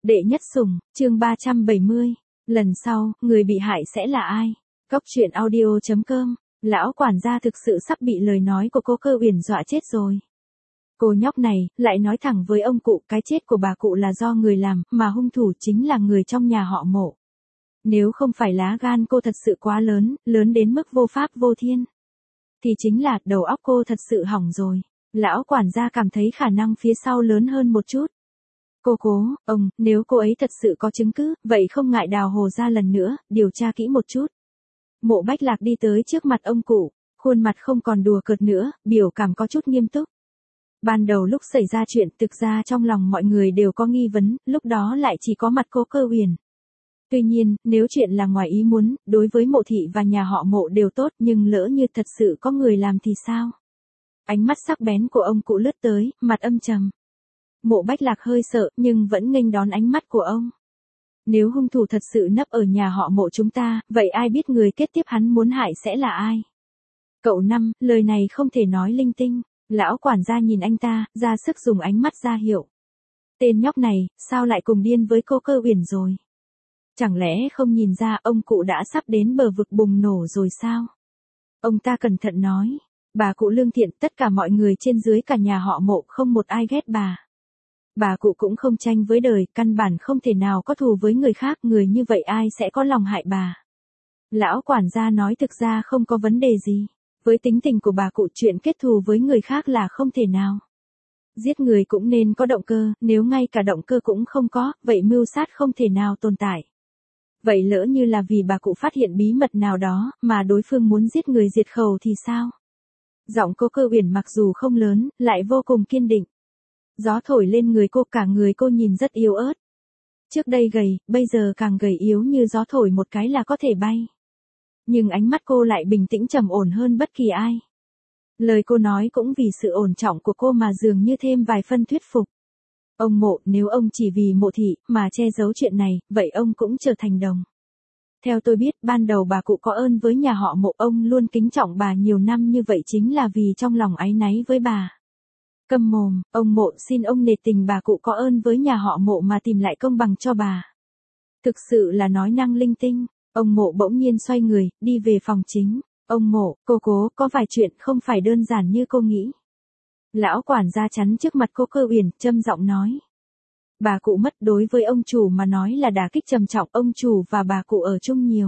Đệ nhất sủng, chương 370. Lần sau, người bị hại sẽ là ai? Cóc truyện audio.com. Lão quản gia thực sự sắp bị lời nói của cô Cơ Uyển dọa chết rồi. Cô nhóc này, lại nói thẳng với ông cụ cái chết của bà cụ là do người làm, mà hung thủ chính là người trong nhà họ Mộ. Nếu không phải lá gan cô thật sự quá lớn, lớn đến mức vô pháp vô thiên, thì chính là đầu óc cô thật sự hỏng rồi. Lão quản gia cảm thấy khả năng phía sau lớn hơn một chút. Cố, ông, nếu cô ấy thật sự có chứng cứ, vậy không ngại đào hồ ra lần nữa, điều tra kỹ một chút. Mộ Bách Lạc đi tới trước mặt ông cụ, khuôn mặt không còn đùa cợt nữa, biểu cảm có chút nghiêm túc. Ban đầu lúc xảy ra chuyện, thực ra trong lòng mọi người đều có nghi vấn, lúc đó lại chỉ có mặt cô Cơ Uyển. Tuy nhiên, nếu chuyện là ngoài ý muốn, đối với Mộ thị và nhà họ Mộ đều tốt, nhưng lỡ như thật sự có người làm thì sao? Ánh mắt sắc bén của ông cụ lướt tới, mặt âm trầm. Mộ Bách Lạc hơi sợ, nhưng vẫn nghênh đón ánh mắt của ông. Nếu hung thủ thật sự nấp ở nhà họ Mộ chúng ta, vậy ai biết người kế tiếp hắn muốn hại sẽ là ai? Cậu Năm, lời này không thể nói linh tinh. Lão quản gia nhìn anh ta, ra sức dùng ánh mắt ra hiệu. Tên nhóc này, sao lại cùng điên với cô Cơ Uyển rồi? Chẳng lẽ không nhìn ra ông cụ đã sắp đến bờ vực bùng nổ rồi sao? Ông ta cẩn thận nói. Bà cụ lương thiện, tất cả mọi người trên dưới cả nhà họ Mộ không một ai ghét bà. Bà cụ cũng không tranh với đời, căn bản không thể nào có thù với người khác, người như vậy ai sẽ có lòng hại bà. Lão quản gia nói thực ra không có vấn đề gì. Với tính tình của bà cụ, chuyện kết thù với người khác là không thể nào. Giết người cũng nên có động cơ, nếu ngay cả động cơ cũng không có, vậy mưu sát không thể nào tồn tại. Vậy lỡ như là vì bà cụ phát hiện bí mật nào đó, mà đối phương muốn giết người diệt khẩu thì sao? Giọng cô Cơ Uyển mặc dù không lớn, lại vô cùng kiên định. Gió thổi lên người cô, cả người cô nhìn rất yếu ớt. Trước đây gầy, bây giờ càng gầy yếu như gió thổi một cái là có thể bay. Nhưng ánh mắt cô lại bình tĩnh trầm ổn hơn bất kỳ ai. Lời cô nói cũng vì sự ổn trọng của cô mà dường như thêm vài phân thuyết phục. Ông Mộ, nếu ông chỉ vì Mộ thị mà che giấu chuyện này, vậy ông cũng trở thành đồng. Theo tôi biết, ban đầu bà cụ có ơn với nhà họ Mộ, ông luôn kính trọng bà nhiều năm như vậy chính là vì trong lòng áy náy với bà. Câm mồm, ông Mộ, xin ông nể tình bà cụ có ơn với nhà họ Mộ mà tìm lại công bằng cho bà. Thực sự là nói năng linh tinh. Ông Mộ bỗng nhiên xoay người, đi về phòng chính. Ông Mộ, cô cố, có vài chuyện không phải đơn giản như cô nghĩ. Lão quản gia chắn trước mặt cô Cơ Uyển, trầm giọng nói. Bà cụ mất đối với ông chủ mà nói là đả kích trầm trọng, ông chủ và bà cụ ở chung nhiều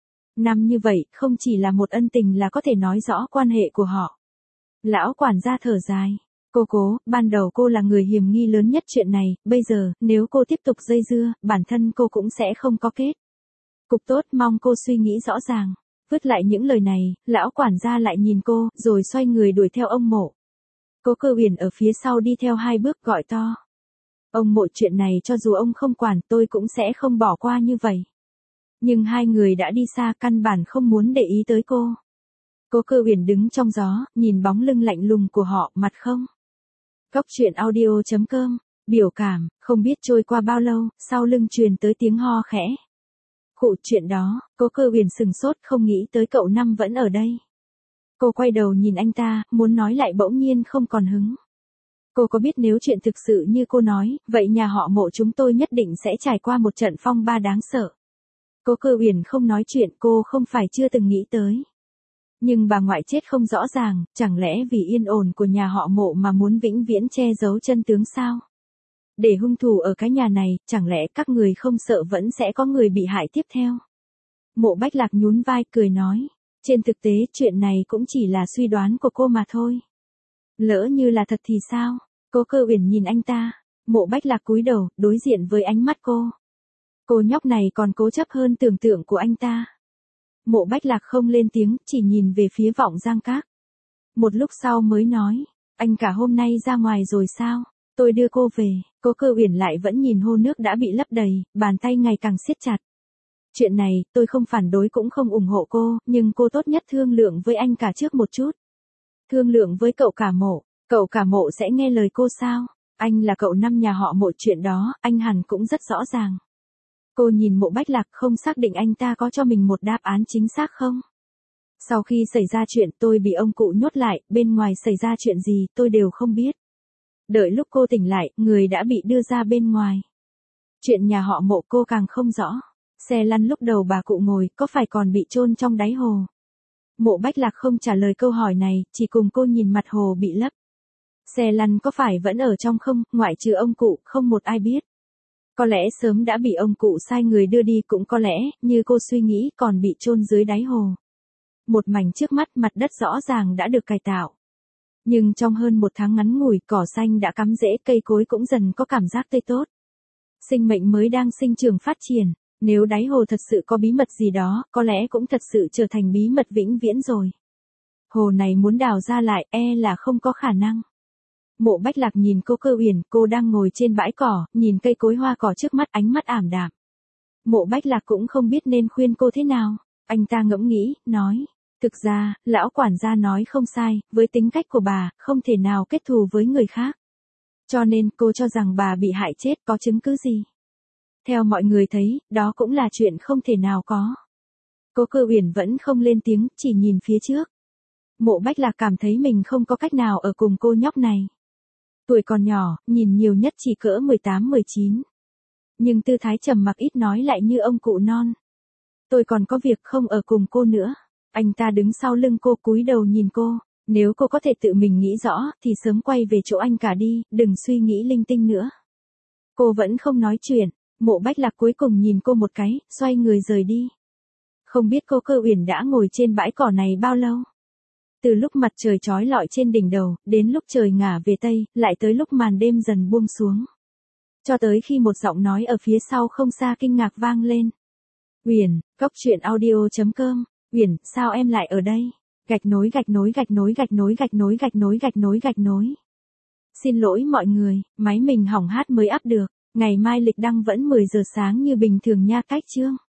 năm như vậy, không chỉ là một ân tình là có thể nói rõ quan hệ của họ. Lão quản gia thở dài. Cô cố, ban đầu cô là người hiểm nghi lớn nhất chuyện này, bây giờ, nếu cô tiếp tục dây dưa, bản thân cô cũng sẽ không có kết cục tốt, mong cô suy nghĩ rõ ràng. Vứt lại những lời này, lão quản gia lại nhìn cô, rồi xoay người đuổi theo ông Mộ. Cô Cơ Uyển ở phía sau đi theo hai bước gọi to. Ông Mộ, chuyện này cho dù ông không quản, tôi cũng sẽ không bỏ qua như vậy. Nhưng hai người đã đi xa, căn bản không muốn để ý tới cô. Cô Cơ Uyển đứng trong gió, nhìn bóng lưng lạnh lùng của họ, mặt không. Cóc truyện audio.com. Biểu cảm, không biết trôi qua bao lâu, sau lưng truyền tới tiếng ho khẽ. Cụ, chuyện đó, cô Cơ Uyển sừng sốt, không nghĩ tới cậu Năm vẫn ở đây. Cô quay đầu nhìn anh ta, muốn nói lại bỗng nhiên không còn hứng. Cô có biết nếu chuyện thực sự như cô nói, vậy nhà họ Mộ chúng tôi nhất định sẽ trải qua một trận phong ba đáng sợ. Cô Cơ Uyển không nói chuyện, cô không phải chưa từng nghĩ tới. Nhưng bà ngoại chết không rõ ràng, chẳng lẽ vì yên ổn của nhà họ Mộ mà muốn vĩnh viễn che giấu chân tướng sao? Để hung thủ ở cái nhà này, chẳng lẽ các người không sợ vẫn sẽ có người bị hại tiếp theo? Mộ Bách Lạc nhún vai cười nói. Trên thực tế, chuyện này cũng chỉ là suy đoán của cô mà thôi. Lỡ như là thật thì sao? Cô Cơ Uyển nhìn anh ta. Mộ Bách Lạc cúi đầu, đối diện với ánh mắt cô. Cô nhóc này còn cố chấp hơn tưởng tượng của anh ta. Mộ Bách Lạc không lên tiếng, chỉ nhìn về phía Vọng Giang Các. Một lúc sau mới nói. Anh cả hôm nay ra ngoài rồi sao? Tôi đưa cô về. Cô Cơ Uyển lại vẫn nhìn hồ nước đã bị lấp đầy, bàn tay ngày càng siết chặt. Chuyện này, tôi không phản đối cũng không ủng hộ cô, nhưng cô tốt nhất thương lượng với anh cả trước một chút. Thương lượng với cậu cả Mộ, cậu cả Mộ sẽ nghe lời cô sao? Anh là cậu Năm nhà họ Mộ, chuyện đó, anh hẳn cũng rất rõ ràng. Cô nhìn Mộ Bách Lạc, không xác định anh ta có cho mình một đáp án chính xác không? Sau khi xảy ra chuyện tôi bị ông cụ nhốt lại, bên ngoài xảy ra chuyện gì tôi đều không biết. Đợi lúc cô tỉnh lại, người đã bị đưa ra bên ngoài. Chuyện nhà họ Mộ cô càng không rõ. Xe lăn lúc đầu bà cụ ngồi có phải còn bị chôn trong đáy hồ? Mộ Bách Lạc không trả lời câu hỏi này, chỉ cùng cô nhìn mặt hồ bị lấp. Xe lăn có phải vẫn ở trong không, ngoại trừ ông cụ, không một ai biết. Có lẽ sớm đã bị ông cụ sai người đưa đi, cũng có lẽ, như cô suy nghĩ, còn bị chôn dưới đáy hồ. Một mảnh trước mắt, mặt đất rõ ràng đã được cải tạo. Nhưng trong hơn một tháng ngắn ngủi, cỏ xanh đã cắm rễ, cây cối cũng dần có cảm giác tươi tốt. Sinh mệnh mới đang sinh trưởng phát triển. Nếu đáy hồ thật sự có bí mật gì đó, có lẽ cũng thật sự trở thành bí mật vĩnh viễn rồi. Hồ này muốn đào ra lại, là không có khả năng. Mộ Bách Lạc nhìn cô Cơ Uyển, cô đang ngồi trên bãi cỏ, nhìn cây cối hoa cỏ trước mắt, ánh mắt ảm đạm. Mộ Bách Lạc cũng không biết nên khuyên cô thế nào. Anh ta ngẫm nghĩ, nói, thực ra, lão quản gia nói không sai, với tính cách của bà, không thể nào kết thù với người khác. Cho nên cô cho rằng bà bị hại chết, có chứng cứ gì? Theo mọi người thấy, đó cũng là chuyện không thể nào có. Cô Cơ Uyển vẫn không lên tiếng, chỉ nhìn phía trước. Mộ Bách Lạc cảm thấy mình không có cách nào ở cùng cô nhóc này. Tuổi còn nhỏ, nhìn nhiều nhất chỉ cỡ 18-19. Nhưng tư thái trầm mặc ít nói lại như ông cụ non. Tôi còn có việc không ở cùng cô nữa. Anh ta đứng sau lưng cô, cúi đầu nhìn cô. Nếu cô có thể tự mình nghĩ rõ, thì sớm quay về chỗ anh cả đi, đừng suy nghĩ linh tinh nữa. Cô vẫn không nói chuyện. Mộ Bách Lạc cuối cùng nhìn cô một cái, xoay người rời đi. Không biết cô Cơ Uyển đã ngồi trên bãi cỏ này bao lâu? Từ lúc mặt trời chói lọi trên đỉnh đầu, đến lúc trời ngả về tây, lại tới lúc màn đêm dần buông xuống. Cho tới khi một giọng nói ở phía sau không xa kinh ngạc vang lên. Uyển, coctruyện.audio.com. Uyển, sao em lại ở đây? Gạch nối gạch nối gạch nối gạch nối gạch nối gạch nối gạch nối gạch nối. Xin lỗi mọi người, máy mình hỏng hát mới up được. Ngày mai lịch đăng vẫn 10 giờ sáng như bình thường nha, cách chương.